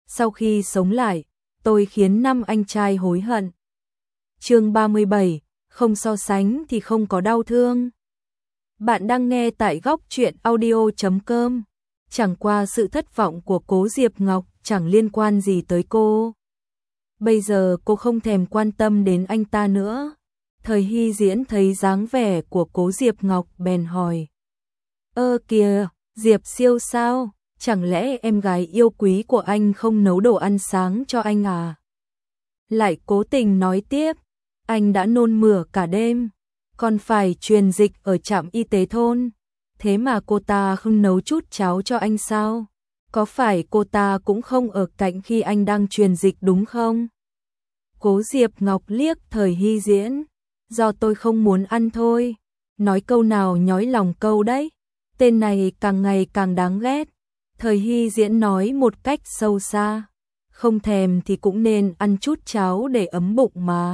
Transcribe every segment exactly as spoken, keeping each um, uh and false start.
sau khi sống lại, tôi khiến năm anh trai hối hận. Chương ba mươi bảy, không so sánh thì không có đau thương. Bạn đang nghe tại góc truyện audio chấm com. Chẳng qua sự thất vọng của Cố Diệp Ngọc chẳng liên quan gì tới cô. Bây giờ cô không thèm quan tâm đến anh ta nữa. Thời Hy Diễn thấy dáng vẻ của Cố Diệp Ngọc bèn hỏi. Ơ kìa, Diệp Siêu sao? Chẳng lẽ em gái yêu quý của anh không nấu đồ ăn sáng cho anh à? Lại cố tình nói tiếp, anh đã nôn mửa cả đêm, còn phải truyền dịch ở trạm y tế thôn. Thế mà cô ta không nấu chút cháo cho anh sao? Có phải cô ta cũng không ở cạnh khi anh đang truyền dịch đúng không? Cố Diệp Ngọc liếc Thời Hy Diễn. Do tôi không muốn ăn thôi. Nói câu nào nhói lòng câu đấy. Tên này càng ngày càng đáng ghét. Thời Hy Diễn nói một cách sâu xa. Không thèm thì cũng nên ăn chút cháo để ấm bụng mà.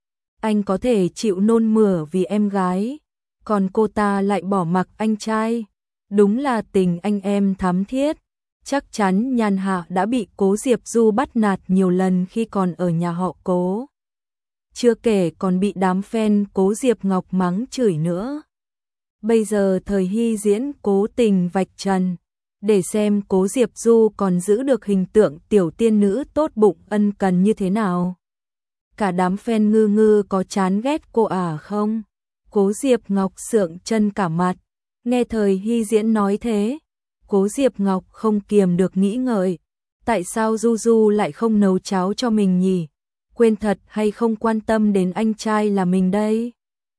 Anh có thể chịu nôn mửa vì em gái, còn cô ta lại bỏ mặc anh trai. Đúng là tình anh em thắm thiết. Chắc chắn Nhan Hạ đã bị Cố Diệp Du bắt nạt nhiều lần khi còn ở nhà họ Cố. Chưa kể còn bị đám fan Cố Diệp Ngọc mắng chửi nữa. Bây giờ Thời Hy Diễn cố tình vạch trần, để xem Cố Diệp Du còn giữ được hình tượng tiểu tiên nữ tốt bụng ân cần như thế nào. Cả đám fan ngư ngư có chán ghét cô à không? Cố Diệp Ngọc sượng chân cả mặt. Nghe Thời Hy Diễn nói thế, Cố Diệp Ngọc không kiềm được nghĩ ngợi. Tại sao Du Du lại không nấu cháo cho mình nhỉ? Quên thật hay không quan tâm đến anh trai là mình đây?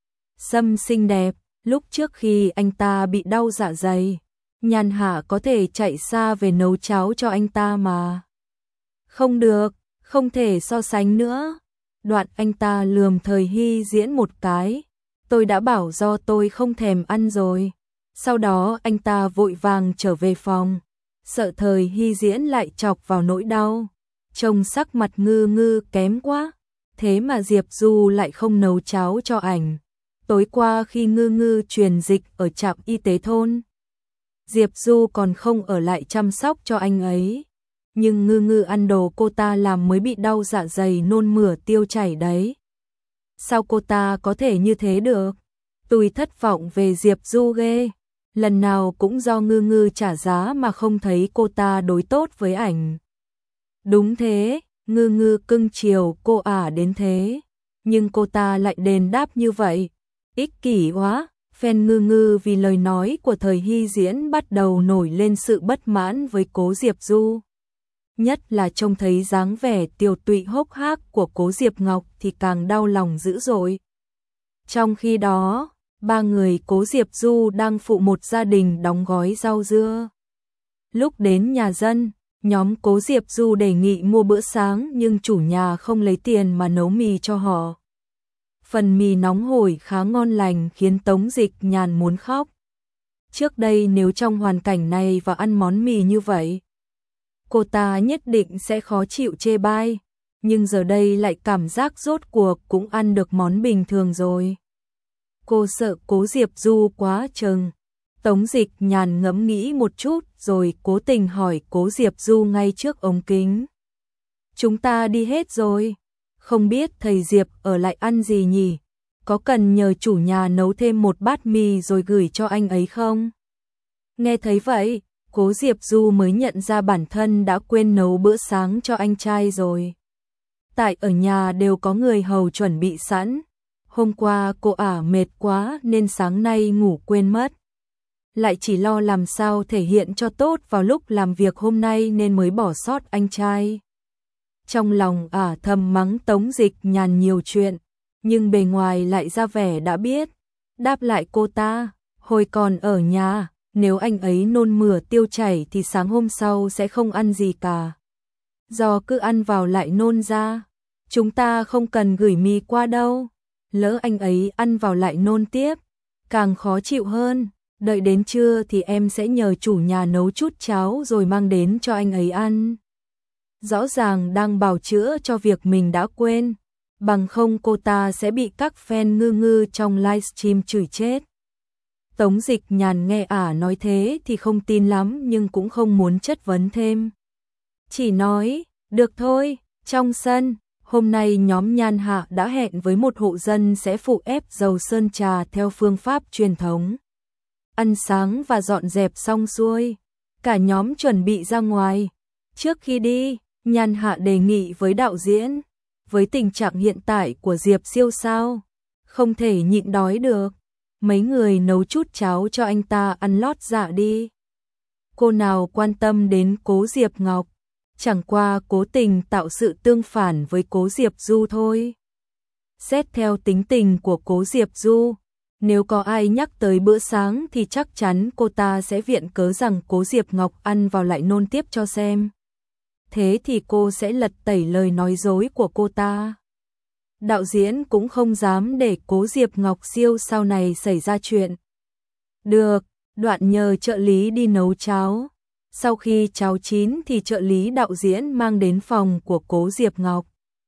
Sâm xinh đẹp, lúc trước khi anh ta bị đau dạ dày, Nhan Hạ có thể chạy xa về nấu cháo cho anh ta mà. Không được, không thể so sánh nữa. Đoạn anh ta lườm Thời Hy Diễn một cái. Tôi đã bảo do tôi không thèm ăn rồi. Sau đó anh ta vội vàng trở về phòng. Sợ Thời Hy Diễn lại chọc vào nỗi đau. Trông sắc mặt ngư ngư kém quá. Thế mà Diệp Du lại không nấu cháo cho ảnh. Tối qua khi ngư ngư truyền dịch ở trạm y tế thôn, Diệp Du còn không ở lại chăm sóc cho anh ấy. Nhưng ngư ngư ăn đồ cô ta làm mới bị đau dạ dày nôn mửa tiêu chảy đấy. Sao cô ta có thể như thế được? Tôi thất vọng về Diệp Du ghê. Lần nào cũng do ngư ngư trả giá mà không thấy cô ta đối tốt với ảnh. Đúng thế, ngư ngư cưng chiều cô ả đến thế. Nhưng cô ta lại đền đáp như vậy. Ích kỷ quá. Fan ngư ngư vì lời nói của Thời Hy Diễn bắt đầu nổi lên sự bất mãn với Cố Diệp Du. Nhất là trông thấy dáng vẻ tiều tụy hốc hác của Cố Diệp Ngọc thì càng đau lòng dữ dội. Trong khi đó, ba người Cố Diệp Du đang phụ một gia đình đóng gói rau dưa. Lúc đến nhà dân, nhóm Cố Diệp Du đề nghị mua bữa sáng nhưng chủ nhà không lấy tiền mà nấu mì cho họ. Phần mì nóng hổi khá ngon lành khiến Tống Dịch Nhàn muốn khóc. Trước đây nếu trong hoàn cảnh này và ăn món mì như vậy, cô ta nhất định sẽ khó chịu chê bai, nhưng giờ đây lại cảm giác rốt cuộc cũng ăn được món bình thường rồi. Cô sợ Cố Diệp Du quá chừng. Tống Dịch Nhàn ngẫm nghĩ một chút rồi cố tình hỏi Cố Diệp Du ngay trước ống kính. Chúng ta đi hết rồi, không biết thầy Diệp ở lại ăn gì nhỉ? Có cần nhờ chủ nhà nấu thêm một bát mì rồi gửi cho anh ấy không? Nghe thấy vậy, Cố Diệp Du mới nhận ra bản thân đã quên nấu bữa sáng cho anh trai rồi. Tại ở nhà đều có người hầu chuẩn bị sẵn. Hôm qua cô ả mệt quá nên sáng nay ngủ quên mất. Lại chỉ lo làm sao thể hiện cho tốt vào lúc làm việc hôm nay nên mới bỏ sót anh trai. Trong lòng ả thầm mắng Tống Dịch Nhàn nhiều chuyện, nhưng bề ngoài lại ra vẻ đã biết. Đáp lại cô ta, hồi còn ở nhà, nếu anh ấy nôn mửa tiêu chảy thì sáng hôm sau sẽ không ăn gì cả. Do cứ ăn vào lại nôn ra, chúng ta không cần gửi mì qua đâu. Lỡ anh ấy ăn vào lại nôn tiếp, càng khó chịu hơn. Đợi đến trưa thì em sẽ nhờ chủ nhà nấu chút cháo rồi mang đến cho anh ấy ăn. Rõ ràng đang bào chữa cho việc mình đã quên, bằng không cô ta sẽ bị các fan ngư ngư trong livestream chửi chết. Tống Dịch Nhàn nghe ả nói thế thì không tin lắm nhưng cũng không muốn chất vấn thêm. chỉ nói, được thôi, trong sân. Hôm nay nhóm Nhan Hạ đã hẹn với một hộ dân sẽ phụ ép dầu sơn trà theo phương pháp truyền thống. Ăn sáng và dọn dẹp xong xuôi, cả nhóm chuẩn bị ra ngoài. Trước khi đi, Nhan Hạ đề nghị với đạo diễn, với tình trạng hiện tại của Diệp siêu sao, không thể nhịn đói được, mấy người nấu chút cháo cho anh ta ăn lót dạ đi. Cô nào quan tâm đến Cố Diệp Ngọc, chẳng qua cố tình tạo sự tương phản với Cố Diệp Du thôi. Xét theo tính tình của Cố Diệp Du, nếu có ai nhắc tới bữa sáng thì chắc chắn cô ta sẽ viện cớ rằng Cố Diệp Ngọc ăn vào lại nôn tiếp cho xem. Thế thì cô sẽ lật tẩy lời nói dối của cô ta. Đạo diễn cũng không dám để Cố Diệp Ngọc siêu sau này xảy ra chuyện. Được, đoạn nhờ trợ lý đi nấu cháo. Sau khi cháo chín thì trợ lý đạo diễn mang đến phòng của Cố Diệp Ngọc.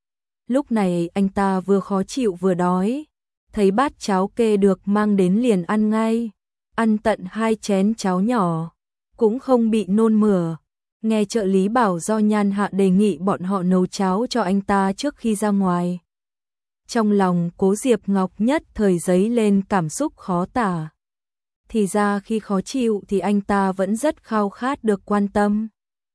Lúc này anh ta vừa khó chịu vừa đói, thấy bát cháo kê được mang đến liền ăn ngay, ăn tận hai chén cháo nhỏ, cũng không bị nôn mửa. Nghe trợ lý bảo do Nhan Hạ đề nghị bọn họ nấu cháo cho anh ta trước khi ra ngoài. Trong lòng Cố Diệp Ngọc nhất thời dấy lên cảm xúc khó tả. Thì ra khi khó chịu thì anh ta vẫn rất khao khát được quan tâm.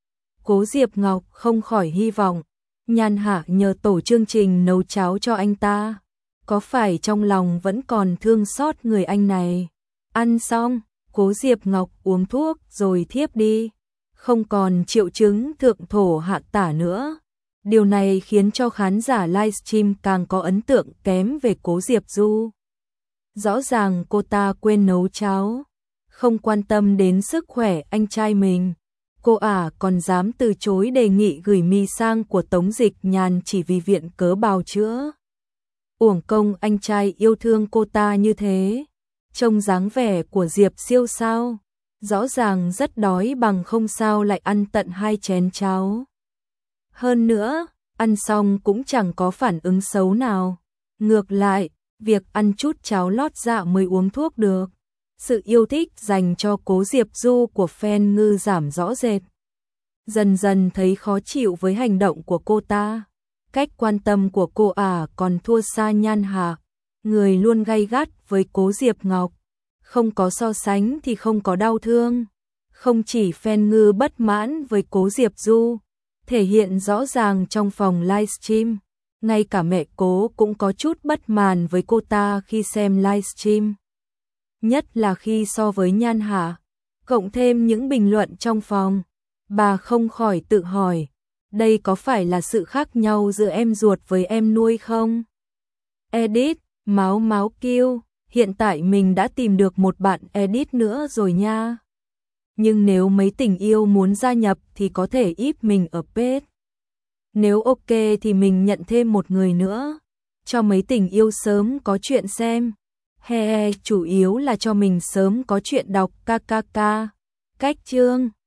Cố Diệp Ngọc không khỏi hy vọng Nhan Hạ nhờ tổ chương trình nấu cháo cho anh ta, có phải trong lòng vẫn còn thương xót người anh này. Ăn xong, Cố Diệp Ngọc uống thuốc rồi thiếp đi, không còn triệu chứng thượng thổ hạ tả nữa. Điều này khiến cho khán giả livestream càng có ấn tượng kém về Cố Diệp Du. Rõ ràng cô ta quên nấu cháo, không quan tâm đến sức khỏe anh trai mình. Cô ả còn dám từ chối đề nghị gửi mì sang của Tống Dịch Nhàn chỉ vì viện cớ bào chữa. Uổng công anh trai yêu thương cô ta như thế. Trông dáng vẻ của Diệp siêu sao, rõ ràng rất đói bằng không sao lại ăn tận hai chén cháo. Hơn nữa, ăn xong cũng chẳng có phản ứng xấu nào. Ngược lại, việc ăn chút cháo lót dạ mới uống thuốc được. Sự yêu thích dành cho Cố Diệp Du của fan ngư giảm rõ rệt. Dần dần thấy khó chịu với hành động của cô ta. Cách quan tâm của cô ả còn thua xa Nhan Hạ, người luôn gay gắt với Cố Diệp Ngọc. Không có so sánh thì không có đau thương. Không chỉ fan ngư bất mãn với Cố Diệp Du, thể hiện rõ ràng trong phòng livestream. Ngay cả mẹ Cố cũng có chút bất mãn với cô ta khi xem livestream. Nhất là khi so với Nhan Hạ, cộng thêm những bình luận trong phòng, bà không khỏi tự hỏi, đây có phải là sự khác nhau giữa em ruột với em nuôi không? Edit, máu máu kêu, hiện tại mình đã tìm được một bạn edit nữa rồi nha. Nhưng nếu mấy tình yêu muốn gia nhập thì có thể íp mình ở page. Nếu ok thì mình nhận thêm một người nữa, cho mấy tình yêu sớm có chuyện xem. He he, chủ yếu là cho mình sớm có chuyện đọc kkk. Cách chương